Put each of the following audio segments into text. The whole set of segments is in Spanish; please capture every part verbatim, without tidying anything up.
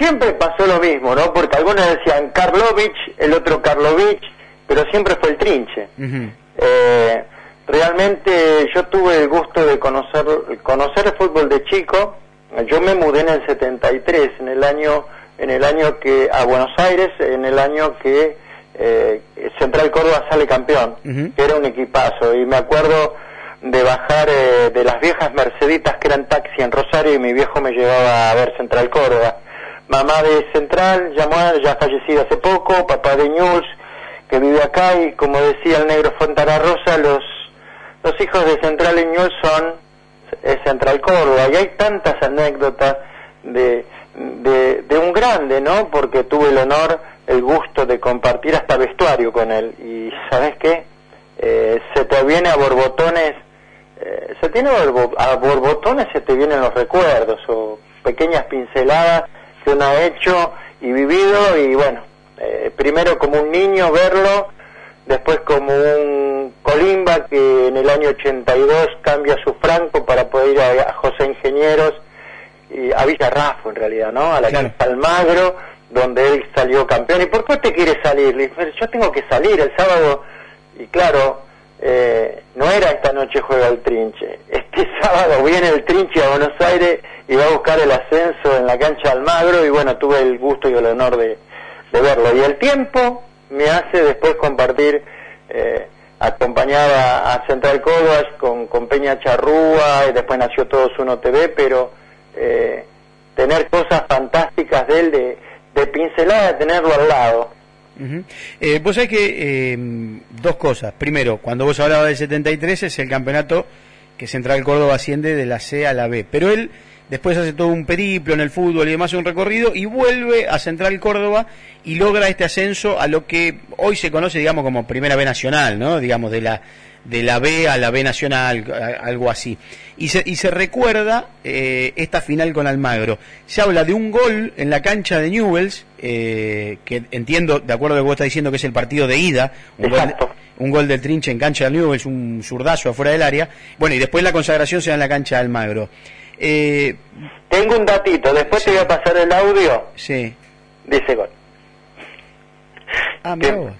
siempre pasó lo mismo, ¿no? Porque algunos decían Karlovich, el otro Karlovich, pero siempre fue el Trinche. Uh-huh. eh, realmente yo tuve el gusto de conocer conocer el fútbol de chico. Yo me mudé en el setenta y tres, en el año en el año que a Buenos Aires, en el año que eh, Central Córdoba sale campeón, uh-huh. que era un equipazo, y me acuerdo de bajar eh, de las viejas Merceditas que eran taxi en Rosario, y mi viejo me llevaba a ver Central Córdoba. Mamá de Central, llamó, ya fallecida hace poco, papá de Newell's, que vive acá, y como decía el negro Fontana Rosa, los los hijos de Central y Newell's son es Central Córdoba, y hay tantas anécdotas de, de de un grande, ¿no? Porque tuve el honor, el gusto de compartir hasta vestuario con él, y ¿sabes qué? Eh, se te viene a borbotones, eh, se tiene a borbotones, se te vienen los recuerdos, o pequeñas pinceladas que uno ha hecho y vivido, y bueno, eh, primero como un niño verlo, después como un colimba que en el año ochenta y dos cambia su franco para poder ir a, a José Ingenieros, y a Villarrafo en realidad, ¿no? A la claro. Cancha Almagro, donde él salió campeón. ¿Y por qué te quiere salir? Le dije, yo tengo que salir el sábado, y claro, eh, no era esta noche juega el Trinche, este sábado viene el Trinche a Buenos Aires y va a buscar el ascenso en la cancha Almagro, y bueno, tuve el gusto y el honor de, de verlo, y el tiempo me hace después compartir, eh, acompañar a, a Central Córdoba con, con Peña Charrúa, y después nació Todos Uno T V, pero eh, tener cosas fantásticas de él, de, de pincelada, de tenerlo al lado. Uh-huh. Eh, vos sabés que eh, dos cosas. Primero, cuando vos hablabas del setenta y tres, es el campeonato que Central Córdoba asciende de la C a la B, pero él después hace todo un periplo en el fútbol y demás, un recorrido, y vuelve a Central Córdoba y logra este ascenso a lo que hoy se conoce, digamos, como Primera B Nacional, ¿no? Digamos, de la de la B a la B Nacional, algo así. Y se, y se recuerda eh, esta final con Almagro. Se habla de un gol en la cancha de Newell's, eh, que entiendo, de acuerdo a lo que vos estás diciendo, que es el partido de ida, un gol, un gol del Trinche en cancha de Newell's, un zurdazo afuera del área. Bueno, y después la consagración se da en la cancha de Almagro. Eh, Tengo un datito, después sí. Te voy a pasar el audio sí. de ese gol. Ah, mirá vos.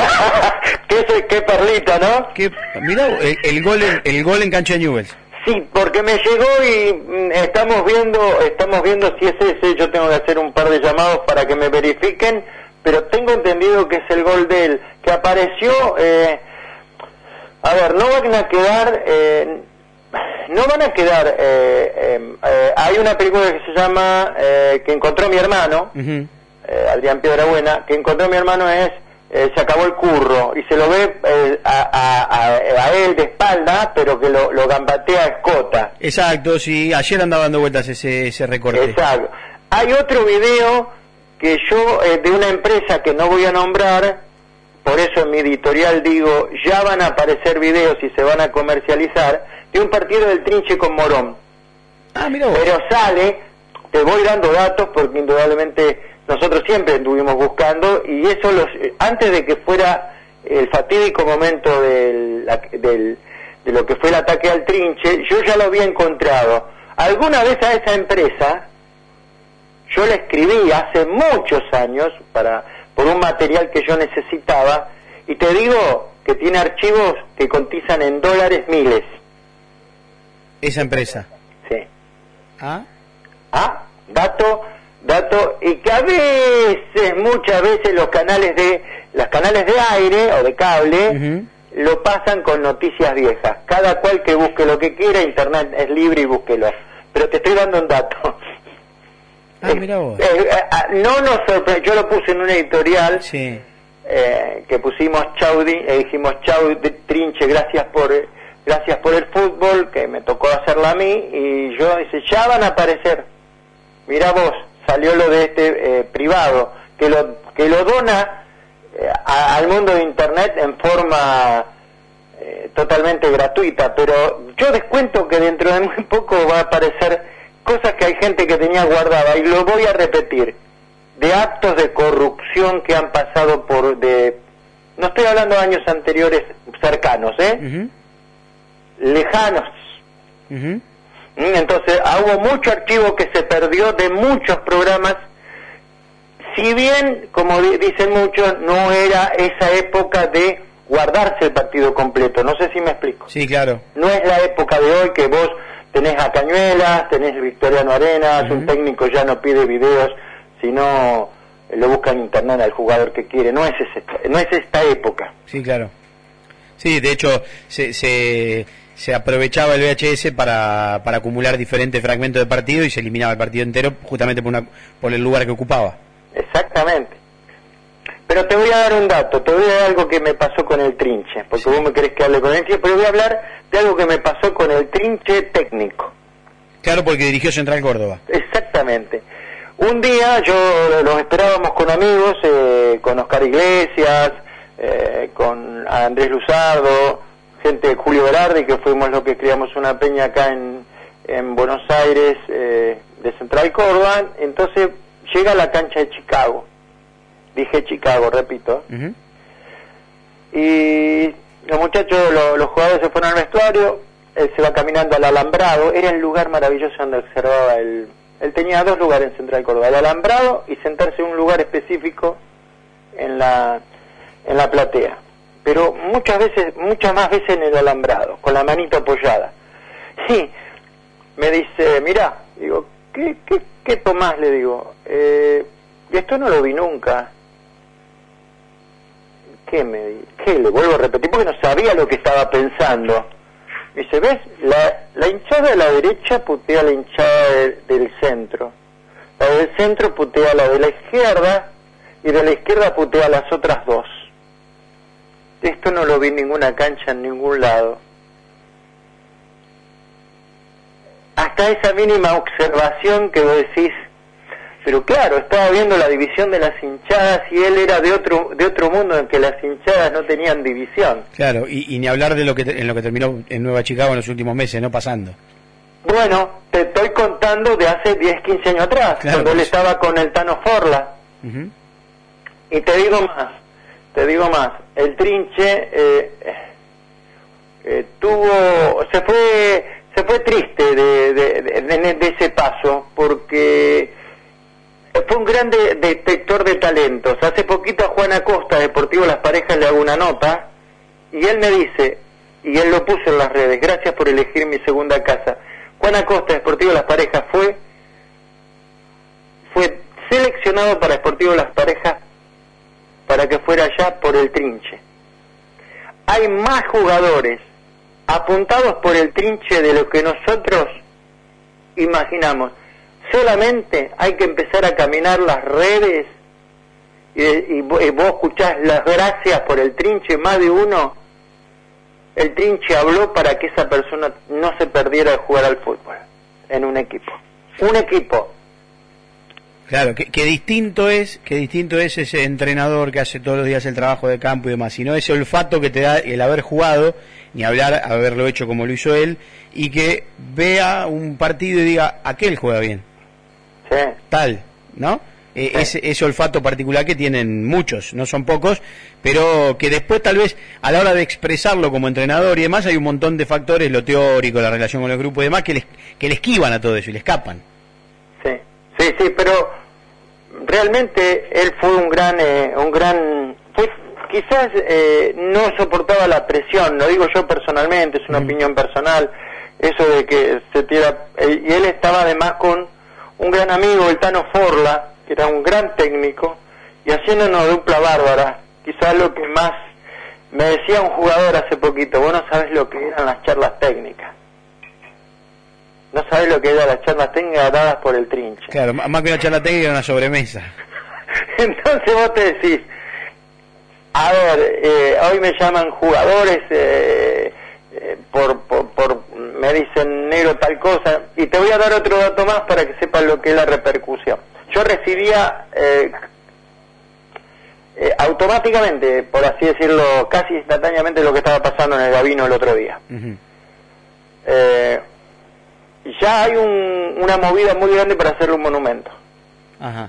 qué, qué perlita, ¿no? ¿Qué? Mirá vos, el, el gol en, el gol en cancha de Newell's. Sí, porque me llegó y mm, estamos viendo, estamos viendo si es ese. Yo tengo que hacer un par de llamados para que me verifiquen, pero tengo entendido que es el gol de él, que apareció. Eh, a ver, no van a quedar. Eh, No van a quedar, eh, eh, eh, hay una película que se llama eh, que encontró mi hermano, uh-huh. eh, Adrián Piedrabuena, que encontró mi hermano es eh, se acabó el curro, y se lo ve eh, a, a, a él de espalda, pero que lo, lo gambatea a escota. Exacto, sí, ayer andaba dando vueltas ese, ese recorte. Exacto. Hay otro video que yo, eh, de una empresa que no voy a nombrar, por eso en mi editorial digo, ya van a aparecer videos y se van a comercializar, de un partido del Trinche con Morón. Ah, mira vos. Pero sale, te voy dando datos porque indudablemente nosotros siempre estuvimos buscando, y eso los antes de que fuera el fatídico momento del, del, de lo que fue el ataque al Trinche, yo ya lo había encontrado. Alguna vez a esa empresa, yo le escribí hace muchos años para por un material que yo necesitaba, y te digo que tiene archivos que cotizan en dólares miles. Esa empresa. Sí. Ah. Ah, dato, dato, y que a veces, muchas veces los canales de, las canales de aire o de cable, uh-huh. lo pasan con noticias viejas. Cada cual que busque lo que quiera, internet es libre y búsquelo. Pero te estoy dando un dato. Ah, mira vos. Eh, eh, no nos sorprendió, yo lo puse en un editorial, sí. eh, que pusimos chau, eh, dijimos chau de Trinche, gracias por... Eh, gracias por el fútbol, que me tocó hacerla a mí, y yo dice, ya van a aparecer. Mirá vos, salió lo de este eh, privado, que lo que lo dona eh, a, al mundo de internet en forma eh, totalmente gratuita, pero yo descuento que dentro de muy poco va a aparecer cosas que hay gente que tenía guardada, y lo voy a repetir, de actos de corrupción que han pasado por, de no estoy hablando de años anteriores cercanos, ¿eh? Uh-huh. lejanos. Uh-huh. Entonces hubo mucho archivo que se perdió de muchos programas si bien, como di dicen muchos, no era esa época de guardarse el partido completo, no sé si me explico. Sí, claro. No es la época de hoy que vos tenés a Cañuelas, tenés Victoriano Arenas, uh-huh. un técnico ya no pide videos, sino lo busca en internet al jugador que quiere, no es, ese, no es esta época. Sí, claro. Sí, de hecho, se... se... se aprovechaba el V H S para, para acumular diferentes fragmentos de partido y se eliminaba el partido entero justamente por, una, por el lugar que ocupaba. Exactamente. Pero te voy a dar un dato, te voy a dar algo que me pasó con el Trinche, porque sí. vos me querés que hable con el Trinche, pero voy a hablar de algo que me pasó con el Trinche técnico. Claro, porque dirigió Central Córdoba. Exactamente. Un día yo los esperábamos con amigos, eh, con Oscar Iglesias, eh, con Andrés Luzardo, gente de Julio Velarde, que fuimos los que creamos una peña acá en, en Buenos Aires, eh, de Central Córdoba. Entonces llega a la cancha de Chicago, dije Chicago, repito, uh-huh. y los muchachos, lo, los jugadores se fueron al vestuario, él se va caminando al alambrado, era el lugar maravilloso donde observaba el... Él tenía dos lugares en Central Córdoba, el alambrado y sentarse en un lugar específico en la, en la platea. Pero muchas veces, muchas más veces en el alambrado, con la manito apoyada. Y me dice, mirá, digo, ¿qué, qué, qué tomás? Le digo, eh, esto no lo vi nunca. ¿Qué me ¿Qué? Le vuelvo a repetir, porque no sabía lo que estaba pensando. Me dice, ¿ves? La, la hinchada de la derecha putea a la hinchada de, del centro. La del centro putea a la de la izquierda, y de la izquierda putea a las otras dos. Esto no lo vi en ninguna cancha, en ningún lado. Hasta esa mínima observación que vos decís, pero claro, estaba viendo la división de las hinchadas y él era de otro de otro mundo en que las hinchadas no tenían división. Claro, y, y ni hablar de lo que te, en lo que terminó en Nueva Chicago en los últimos meses, no pasando. Bueno, te estoy contando de hace diez, quince años atrás, claro, cuando pues... él estaba con el Tano Forla. Uh-huh. Y te digo más, te digo más, el Trinche eh, eh, tuvo, se fue, se fue triste de, de, de, de, de ese paso, porque fue un gran de, detector de talentos. Hace poquito a Juan Acosta, Deportivo Las Parejas, le hago una nota, y él me dice, y él lo puso en las redes, gracias por elegir mi segunda casa. Juan Acosta, Deportivo Las Parejas, fue, fue seleccionado para Deportivo Las Parejas para que fuera allá por el Trinche. Hay más jugadores apuntados por el Trinche de lo que nosotros imaginamos. Solamente hay que empezar a caminar las redes y, y, y vos escuchás las gracias por el Trinche, más de uno. El Trinche habló para que esa persona no se perdiera de jugar al fútbol en un equipo. Un equipo. Claro, qué, qué distinto es, qué distinto es ese entrenador que hace todos los días el trabajo de campo y demás, sino ese olfato que te da el haber jugado, ni hablar haberlo hecho como lo hizo él, y que vea un partido y diga, aquel juega bien. Sí. Tal, ¿no? Eh, sí. ese, ese olfato particular que tienen muchos, no son pocos, pero que después tal vez a la hora de expresarlo como entrenador y demás hay un montón de factores, lo teórico, la relación con los grupos y demás, que les, que le esquivan a todo eso y le escapan. Sí, sí, sí, pero realmente él fue un gran, eh, un gran, fue, quizás eh, no soportaba la presión, lo digo yo personalmente, es una mm. opinión personal, eso de que se tira, eh, y él estaba además con un gran amigo, el Tano Forla, que era un gran técnico, y haciendo una dupla bárbara. Quizás lo que más me decía un jugador hace poquito, vos no sabés lo que eran las charlas técnicas. No sabés lo que eran las charlas técnicas dadas por el Trinche. Claro, más que una charla técnica era una sobremesa. Entonces vos te decís, a ver, eh, hoy me llaman jugadores, eh, eh, por, por, por, me dicen negro tal cosa, y te voy a dar otro dato más para que sepas lo que es la repercusión. Yo recibía eh, eh, automáticamente, por así decirlo, casi instantáneamente lo que estaba pasando en el Gabino el otro día. Uh-huh. Eh, ya hay un, una movida muy grande para hacerle un monumento. Ajá.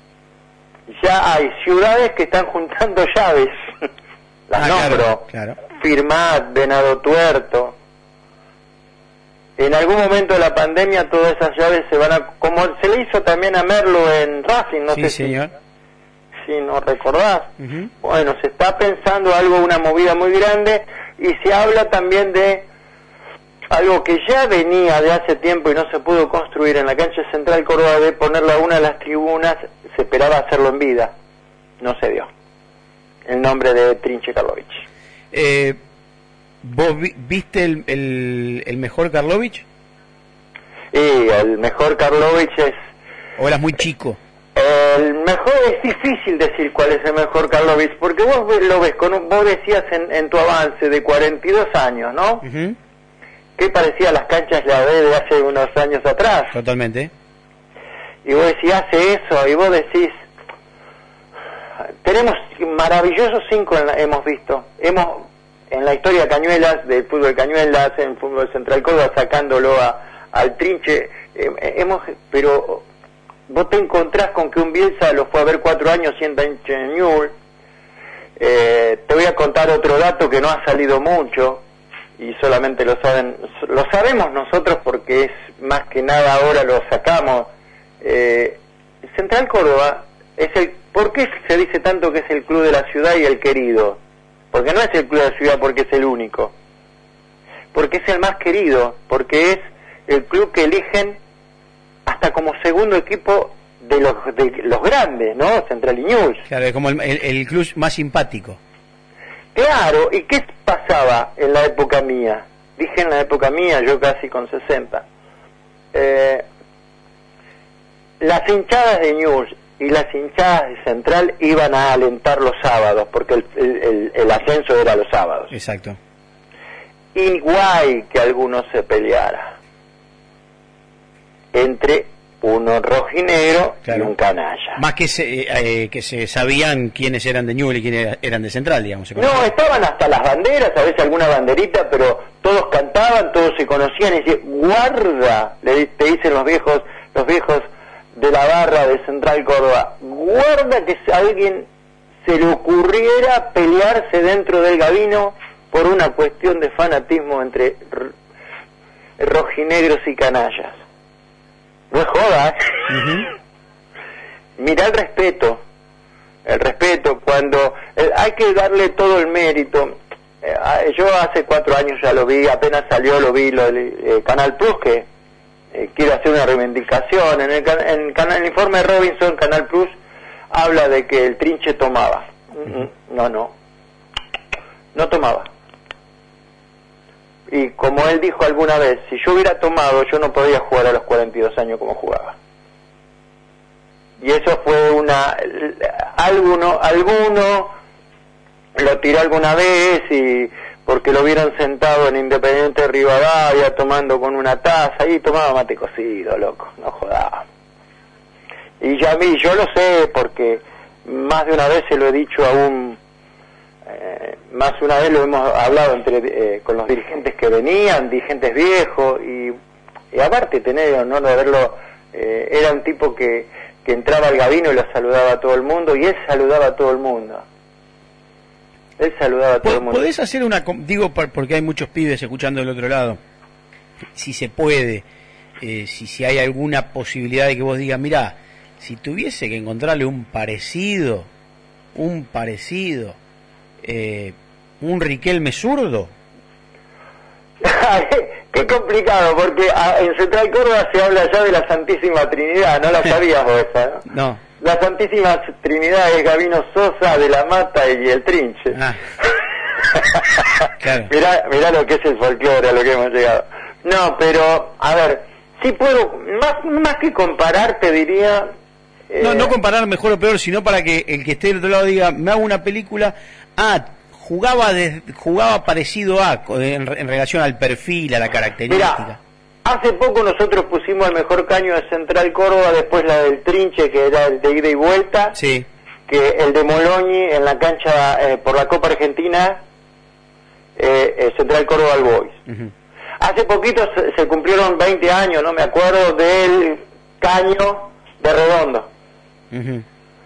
Ya hay ciudades que están juntando llaves. Las ah, nombro. Claro, claro. Firmat, Venado Tuerto. En algún momento de la pandemia todas esas llaves se van a... Como se le hizo también a Merlo en Racing, no sí, sé señor. si no recordás. Uh-huh. Bueno, se está pensando algo, una movida muy grande, y se habla también de algo que ya venía de hace tiempo y no se pudo construir en la cancha Central Córdoba, de ponerla a una de las tribunas. Se esperaba hacerlo en vida, no se dio. El nombre de Trinche Karlovich. Eh, ¿Vos vi, viste el, el, el mejor Karlovich? Y el mejor Karlovich es... ¿O eras muy chico? El mejor, es difícil decir cuál es el mejor Karlovich, porque vos lo ves, con un, vos decías en, en tu avance de cuarenta y dos años, ¿no? Uh-huh. ¿Qué parecía a las canchas la B de hace unos años atrás? Totalmente. Y vos decís, hace eso, y vos decís, tenemos maravillosos cinco en la, hemos visto, hemos en la historia de Cañuelas, del fútbol de Cañuelas, en el fútbol Central Córdoba, sacándolo a, al Trinche, eh, hemos, pero vos te encontrás con que un Bielsa lo fue a ver cuatro años siendo hincha de Newell's. Eh, te voy a contar otro dato que no ha salido mucho, y solamente lo saben, lo sabemos nosotros porque es más que nada ahora lo sacamos. eh, Central Córdoba es el, ¿por qué se dice tanto que es el club de la ciudad y el querido? Porque no es el club de la ciudad porque es el único, porque es el más querido, porque es el club que eligen hasta como segundo equipo de los de los grandes, ¿no? Central y Newell's. Claro, es como el, el, el club más simpático. Claro, ¿y qué pasaba en la época mía? Dije en la época mía, yo casi con sesenta. Eh, las hinchadas de Newell's y las hinchadas de Central iban a alentar los sábados, porque el, el, el ascenso era los sábados. Exacto. Y guay que alguno se peleara entre uno rojinegro, claro, y un canalla. Más que se, eh, que se sabían quiénes eran de Newell's y quiénes eran de Central, digamos. No, estaban hasta las banderas, a veces alguna banderita, pero todos cantaban, todos se conocían, y decían, guarda, le, te dicen los viejos, los viejos de la barra de Central Córdoba, guarda que a alguien se le ocurriera pelearse dentro del Gabino por una cuestión de fanatismo entre rojinegros y canallas. No es joda, ¿eh? Uh-huh. Mirá el respeto, el respeto, cuando eh, hay que darle todo el mérito. Eh, yo hace cuatro años ya lo vi, apenas salió lo vi, lo, eh, Canal Plus, que eh, quiere hacer una reivindicación. En el, en, en el informe de Robinson, Canal Plus habla de que el Trinche tomaba. Uh-huh. No, no, no tomaba. Y como él dijo alguna vez, si yo hubiera tomado, yo no podía jugar a los cuarenta y dos años como jugaba. Y eso fue una... Alguno, alguno lo tiró alguna vez, y porque lo vieron sentado en Independiente de Rivadavia tomando con una taza, y tomaba mate cocido, loco, no jodaba. Y ya a mí, yo lo sé, porque más de una vez se lo he dicho a un... Eh, más una vez lo hemos hablado entre eh, con los dirigentes que venían, dirigentes viejos, y, y aparte tener el honor de verlo, eh, era un tipo que, que entraba al Gabino y lo saludaba a todo el mundo, y él saludaba a todo el mundo. Él saludaba a todo el mundo. ¿Podés hacer una, digo porque hay muchos pibes escuchando del otro lado, si se puede, eh, si, si hay alguna posibilidad de que vos digas, mirá, si tuviese que encontrarle un parecido, un parecido, Eh, un Riquelme zurdo? Qué complicado, porque a, en Central Córdoba se habla ya de la Santísima Trinidad, no la sabías vos esa, ¿no? No. La Santísima Trinidad es Gabino Sosa, De la Mata y el Trinche. Ah. Claro. mirá, mirá lo que es el folclore, a lo que hemos llegado. No, pero, a ver, sí puedo, más, más que comparar, te diría... Eh... No, no comparar mejor o peor, sino para que el que esté del otro lado diga, me hago una película... Ah, jugaba de, jugaba parecido a, en, en relación al perfil, a la característica. Mirá, hace poco nosotros pusimos el mejor caño de Central Córdoba, después la del Trinche, que era el de ida y vuelta, sí, que el de Mologni en la cancha eh, por la Copa Argentina, eh, eh, Central Córdoba al Boys. Uh-huh. Hace poquito se, se cumplieron veinte años, no me acuerdo, del caño de Redondo. Uh-huh.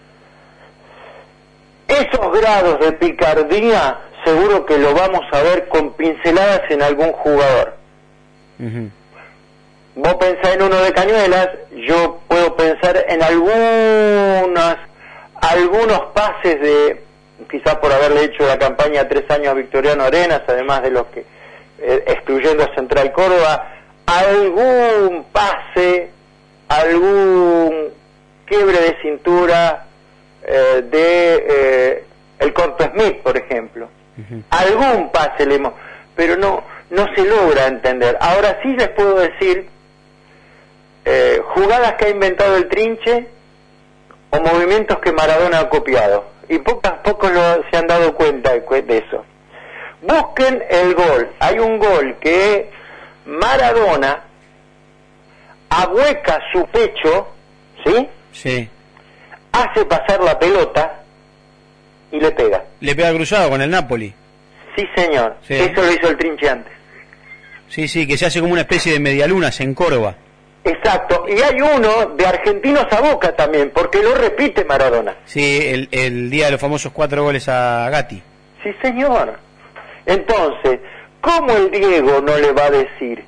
Esos grados de picardía seguro que lo vamos a ver con pinceladas en algún jugador. Uh-huh. Vos pensás en uno de Cañuelas, yo puedo pensar en algunas algunos pases de, quizás por haberle hecho la campaña tres años a Victoriano Arenas, además de los que, eh, excluyendo a Central Córdoba, algún pase, algún quiebre de cintura eh, de eh, el Corto Smith, por ejemplo. Uh-huh. Algún pase le hemos, pero no, no se logra entender. Ahora sí les puedo decir eh, jugadas que ha inventado el Trinche o movimientos que Maradona ha copiado. Y pocas, pocos lo, se han dado cuenta de, de eso. Busquen el gol. Hay un gol que Maradona ahueca su pecho, ¿sí? Sí. Hace pasar la pelota y le pega. Le pega cruzado con el Napoli. Sí, señor. Sí. Eso lo hizo el Trinche antes. Sí, sí, que se hace como una especie de medialunas en Córdoba. Exacto. Y hay uno de Argentinos a Boca también, porque lo repite Maradona. Sí, el, el día de los famosos cuatro goles a Gatti. Sí, señor. Entonces, ¿cómo el Diego no le va a decir?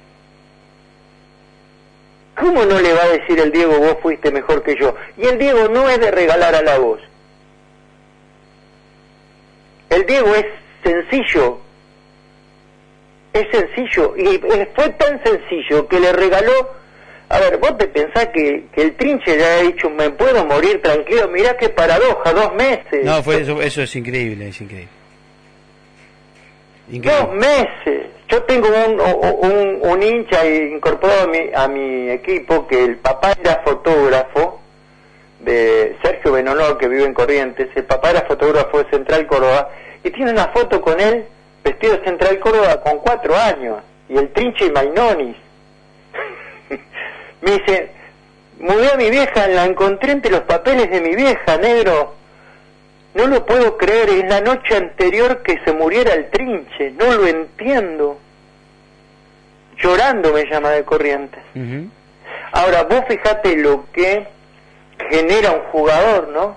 ¿Cómo no le va a decir el Diego, vos fuiste mejor que yo? Y el Diego no es de regalar a la voz. El Diego es sencillo. Es sencillo. Y fue tan sencillo que le regaló... A ver, vos te pensás que, que el Trinche ya ha dicho, me puedo morir tranquilo, mirá qué paradoja, dos meses. No, fue eso, eso es increíble, es increíble. increíble. Dos meses. Yo tengo un, un, un hincha incorporado a mi, a mi equipo, que el papá era fotógrafo, de Sergio Benonor, que vive en Corrientes. El papá era fotógrafo de Central Córdoba, y tiene una foto con él, vestido de Central Córdoba, con cuatro años, y el Trinche y Mainonis. Me dice, mudé a mi vieja, la encontré entre los papeles de mi vieja, negro. No lo puedo creer, es la noche anterior que se muriera el Trinche, no lo entiendo. Llorando me llama de Corrientes. Uh-huh. Ahora, vos fijate lo que genera un jugador, ¿no?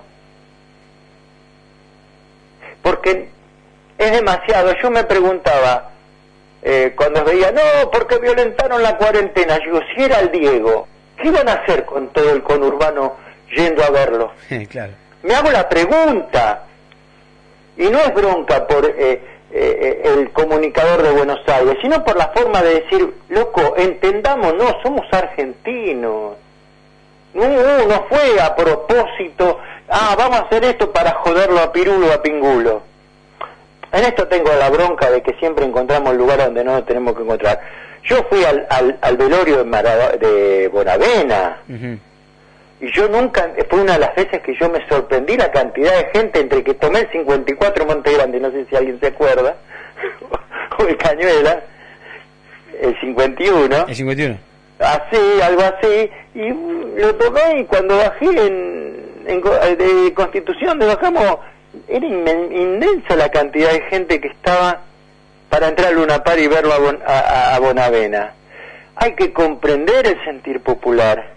Porque es demasiado. Yo me preguntaba, eh, cuando veía, no, porque violentaron la cuarentena. Yo digo, si era el Diego, ¿qué iban a hacer con todo el conurbano yendo a verlo? Claro. Me hago la pregunta, y no es bronca por eh, eh, el comunicador de Buenos Aires, sino por la forma de decir, loco, entendámonos, somos argentinos. No, no fue a propósito, ah, vamos a hacer esto para joderlo a Pirulo o a Pingulo. En esto tengo la bronca de que siempre encontramos el lugar donde no nos tenemos que encontrar. Yo fui al, al, al velorio de, Marado, de Bonavena, uh-huh. Y yo nunca, fue una de las veces que yo me sorprendí la cantidad de gente entre que tomé el cincuenta y cuatro Monte Grande, no sé si alguien se acuerda, o el Cañuela, el cincuenta y uno. El cincuenta y uno. Así, algo así, y lo tomé, y cuando bajé en, en de Constitución, de bajamos, era inmensa la cantidad de gente que estaba para entrar a Luna Par y verlo a, bon, a, a Bonavena. Hay que comprender el sentir popular.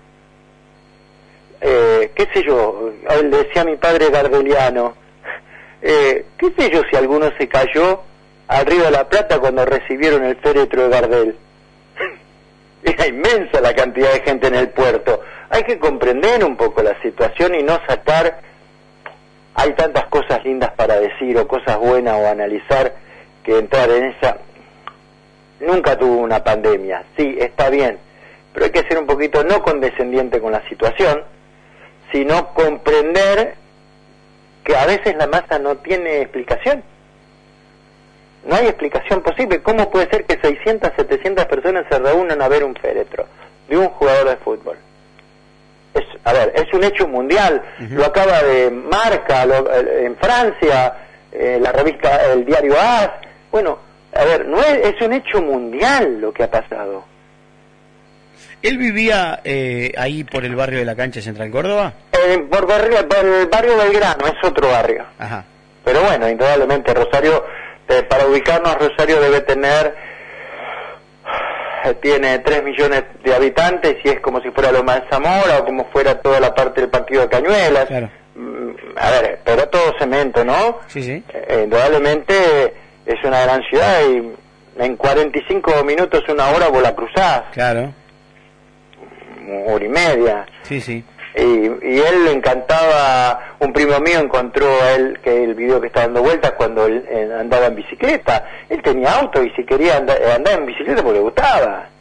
Eh, qué sé yo, le decía a mi padre gardeliano, eh, qué sé yo si alguno se cayó al Río de la Plata cuando recibieron el féretro de Gardel. Era inmensa la cantidad de gente en el puerto. Hay que comprender un poco la situación y no sacar, hay tantas cosas lindas para decir o cosas buenas o analizar, que entrar en esa... Nunca tuvo una pandemia, sí, está bien, pero hay que ser un poquito no condescendiente con la situación, sino comprender que a veces la masa no tiene explicación. No hay explicación posible. ¿Cómo puede ser que seiscientas, setecientas personas se reúnan a ver un féretro de un jugador de fútbol? Es, a ver, es un hecho mundial. Uh-huh. Lo acaba de Marca, lo, en Francia, eh, la revista, el diario A S. Bueno, a ver, no es, es un hecho mundial lo que ha pasado. ¿Él vivía eh, ahí por el barrio de la Cancha Central Córdoba? Eh, por, barrio, por el barrio Belgrano, es otro barrio. Ajá. Pero bueno, indudablemente Rosario, eh, para ubicarnos, Rosario debe tener, eh, tiene tres millones de habitantes y es como si fuera Loma de Zamora o como fuera toda la parte del partido de Cañuelas. Claro. Mm, a ver, pero todo cemento, ¿no? Sí, sí. Eh, indudablemente es una gran ciudad y en cuarenta y cinco minutos, una hora vos la cruzás. Claro. Hora y media. Sí, sí. Y, y él le encantaba, un primo mío encontró a él, que el video que está dando vueltas, cuando él eh, andaba en bicicleta. Él tenía auto y si quería andar, andar en bicicleta porque le gustaba.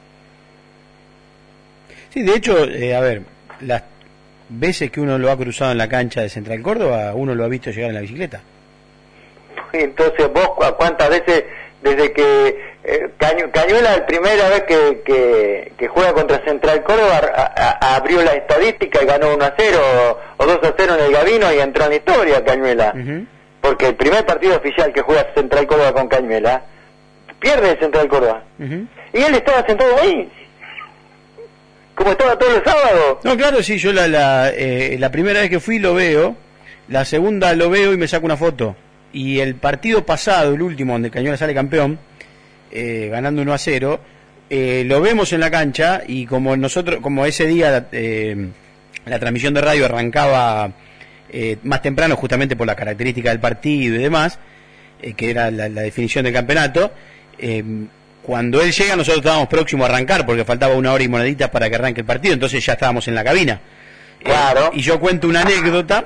Sí, de hecho, eh, a ver, las veces que uno lo ha cruzado en la cancha de Central Córdoba, uno lo ha visto llegar en la bicicleta. Entonces vos, ¿cuántas veces desde que eh, Cañu, Cañuela, la primera vez que, que, que juega contra Central Córdoba, a, a, abrió la estadística y ganó uno a cero o, o dos a cero en el Gavino y entró en la historia Cañuela? Uh-huh. Porque el primer partido oficial que juega Central Córdoba con Cañuela, pierde Central Córdoba. Uh-huh. Y él estaba sentado ahí, como estaba todos los sábados. No, claro, sí, yo la, la, eh, la primera vez que fui lo veo, la segunda lo veo y me saco una foto. Y el partido pasado, el último, donde Cañuela sale campeón, eh, ganando uno a cero, eh, lo vemos en la cancha y como nosotros, como ese día eh, la transmisión de radio arrancaba eh, más temprano justamente por la característica del partido y demás, eh, que era la, la definición del campeonato, eh, cuando él llega nosotros estábamos próximos a arrancar porque faltaba una hora y moneditas para que arranque el partido, entonces ya estábamos en la cabina. Claro. Eh, y yo cuento una anécdota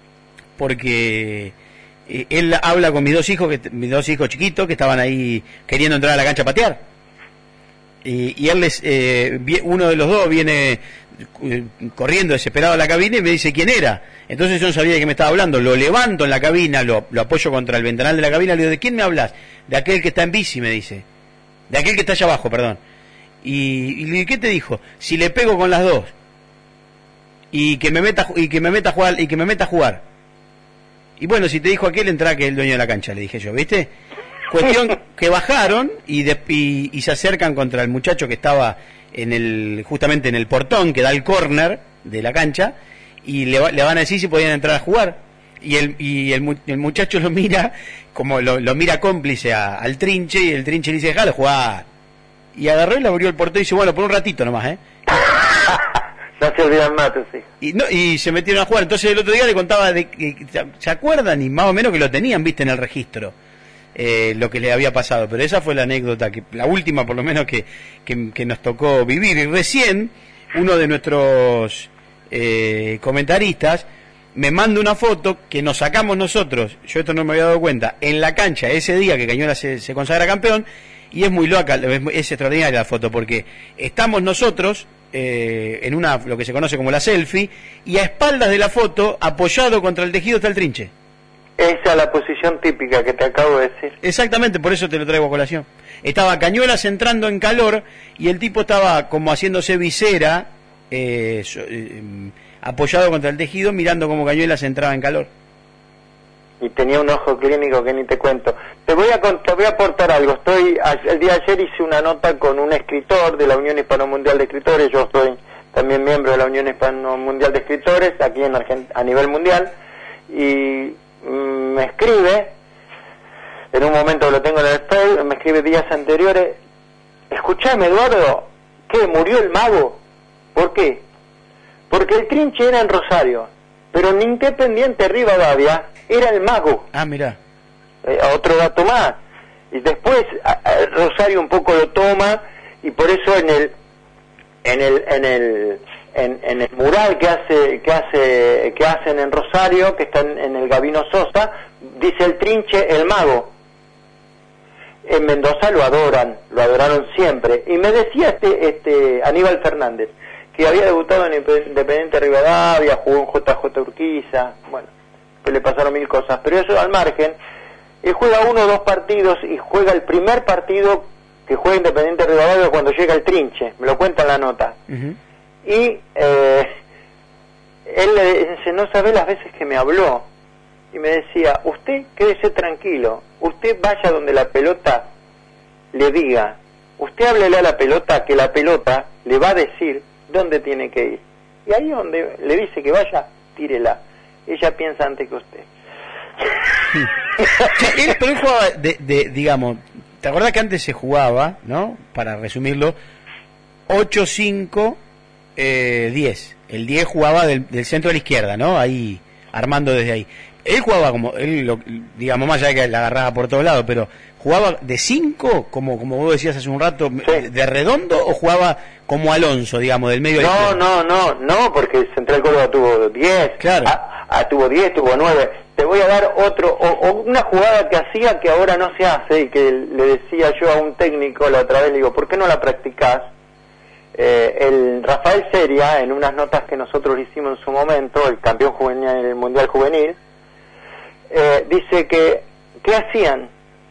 porque eh, él habla con mis dos hijos, que, mis dos hijos chiquitos que estaban ahí queriendo entrar a la cancha a patear. Y, y él les, eh, uno de los dos viene eh, corriendo desesperado a la cabina y me dice quién era. Entonces yo no sabía de qué me estaba hablando. Lo levanto en la cabina, lo, lo apoyo contra el ventanal de la cabina, le digo, ¿de quién me hablas? De aquel que está en bici, me dice. De aquel que está allá abajo, perdón. Y, y le digo, ¿qué te dijo? Si le pego con las dos y que me meta y que me meta a jugar y que me meta a jugar. Y bueno, si te dijo aquel, entra que es el dueño de la cancha, le dije yo, ¿viste? Cuestión que bajaron y, de, y, y se acercan contra el muchacho que estaba en el justamente en el portón que da el córner de la cancha y le, le van a decir si podían entrar a jugar. Y el y el, el muchacho lo mira como lo, lo mira cómplice a, al Trinche y el Trinche le dice, déjalo jugar. Y agarró y le abrió el portón y dice, bueno, por un ratito nomás, ¿eh? No se olvidan más, sí. Y, no, y se metieron a jugar. Entonces el otro día le contaba, de que ¿se acuerdan? Y más o menos que lo tenían, viste, en el registro. Eh, lo que le había pasado, pero esa fue la anécdota, que la última por lo menos que, que, que nos tocó vivir. Y recién uno de nuestros eh, comentaristas me manda una foto que nos sacamos nosotros, yo esto no me había dado cuenta, en la cancha ese día que Cañuela se, se consagra campeón, y es muy loca, es, es extraordinaria la foto, porque estamos nosotros eh, en una, lo que se conoce como la selfie, y a espaldas de la foto, apoyado contra el tejido, está el Trinche. Esa es la posición típica que te acabo de decir. Exactamente, por eso te lo traigo a colación. Estaba Cañuelas entrando en calor y el tipo estaba como haciéndose visera, eh, eh, apoyado contra el tejido, mirando cómo Cañuelas entraba en calor. Y tenía un ojo clínico que ni te cuento. Te voy a, te voy a aportar algo. Estoy el día de ayer hice una nota con un escritor de la Unión Hispano-Mundial de Escritores. Yo soy también miembro de la Unión Hispano-Mundial de Escritores aquí en Argent- a nivel mundial, y me escribe, en un momento lo tengo en el Facebook, me escribe días anteriores, escuchame Eduardo, ¿qué? ¿Murió el mago? ¿Por qué? Porque el Trinche era en Rosario, pero en Independiente Rivadavia era el mago. Ah, mirá. Eh, otro dato más. Y después a, a Rosario un poco lo toma, y por eso en el en el en el En, en el mural que hace que hace que hacen en Rosario, que está en, en el Gavino Sosa, dice el Trinche el mago. En Mendoza lo adoran, lo adoraron siempre. Y me decía este este Aníbal Fernández, que había debutado en Independiente Rivadavia, jugó en J J Urquiza, bueno, pues le pasaron mil cosas, pero eso al margen. Él juega uno o dos partidos y juega el primer partido que juega Independiente Rivadavia cuando llega el Trinche, me lo cuenta en la nota. Uh-huh. Y eh, él le dice, no sabe las veces que me habló, y me decía, usted quédese tranquilo, usted vaya donde la pelota le diga, usted háblele a la pelota, que la pelota le va a decir dónde tiene que ir, y ahí donde le dice que vaya, tírela, ella piensa antes que usted. Sí, él, pero él jugaba de, de, digamos, ¿te acordás que antes se jugaba, no? Para resumirlo, ocho cinco Eh, diez. El diez jugaba del, del centro a la izquierda, ¿no? Ahí, armando desde ahí. Él jugaba como, él lo, digamos, más allá de que la agarraba por todos lados, pero ¿jugaba de cinco, como como vos decías hace un rato, sí, de redondo, o jugaba como Alonso, digamos, del medio? No, no, no, no, porque Central Córdoba tuvo diez, claro. a, a, tuvo diez, tuvo nueve. Te voy a dar otro, o, o una jugada que hacía que ahora no se hace, y que le decía yo a un técnico la otra vez, le digo, ¿por qué no la practicás? Eh, el Rafael Seria, en unas notas que nosotros hicimos en su momento, el campeón juvenil, el mundial juvenil, eh, dice que, ¿qué hacían?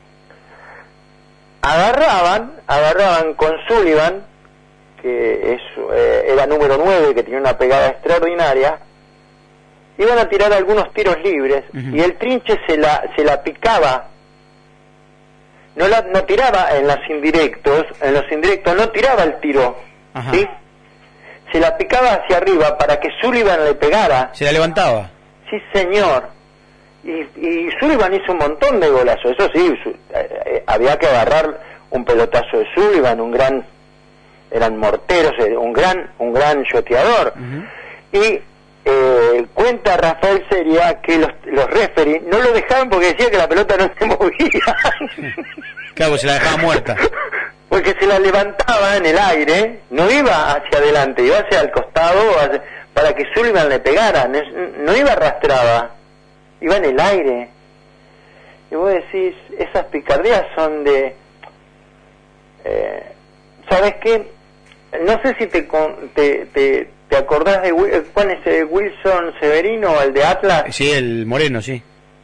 Agarraban, agarraban con Sullivan, que es, eh, era número nueve, que tenía una pegada extraordinaria, iban a tirar algunos tiros libres, uh-huh, y el Trinche se la, se la picaba, no la, no tiraba en los indirectos, en los indirectos no tiraba el tiro, uh-huh, ¿sí? Se la picaba hacia arriba para que Sullivan le pegara. Se la levantaba. Sí, señor. Y, y Sullivan hizo un montón de golazos, eso sí, su, eh, había que agarrar un pelotazo de Sullivan, un gran, eran morteros, un gran, un gran shoteador. Uh-huh. Y eh, cuenta Rafael Seria que los, los referees no lo dejaban porque decía que la pelota no se movía. Claro, se la dejaba muerta. Porque se la levantaba en el aire, no iba hacia adelante, iba hacia el costado hacia, para que Sullivan le pegara, no, no iba arrastrada, iba en el aire. Y vos decís, esas picardías son de... Eh, ¿sabes qué? No sé si te te, te, te acordás de... ¿Cuál es el Wilson Severino, el de Atlas? Sí, el moreno, sí.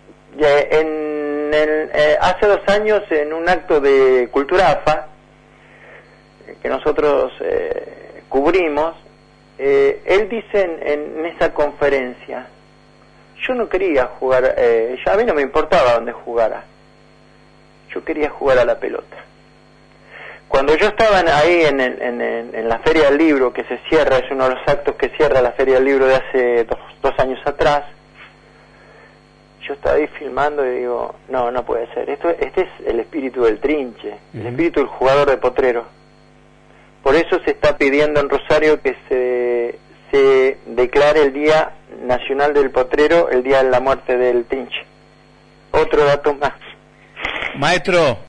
En el, eh, hace dos años, en un acto de Cultura A F A, que nosotros eh, cubrimos, eh, él dice en, en esa conferencia, yo no quería jugar, eh, ya a mí no me importaba dónde jugara, yo quería jugar a la pelota. Cuando yo estaba ahí en, el, en, el, en la Feria del Libro, que se cierra, es uno de los actos que cierra la Feria del Libro de hace dos, dos años atrás, yo estaba ahí filmando y digo, no, no puede ser, esto, este es el espíritu del Trinche, uh-huh, el espíritu del jugador de Potrero. Por eso se está pidiendo en Rosario que se, se declare el Día Nacional del Potrero, el día de la muerte del Trinche. Otro dato más. Maestro.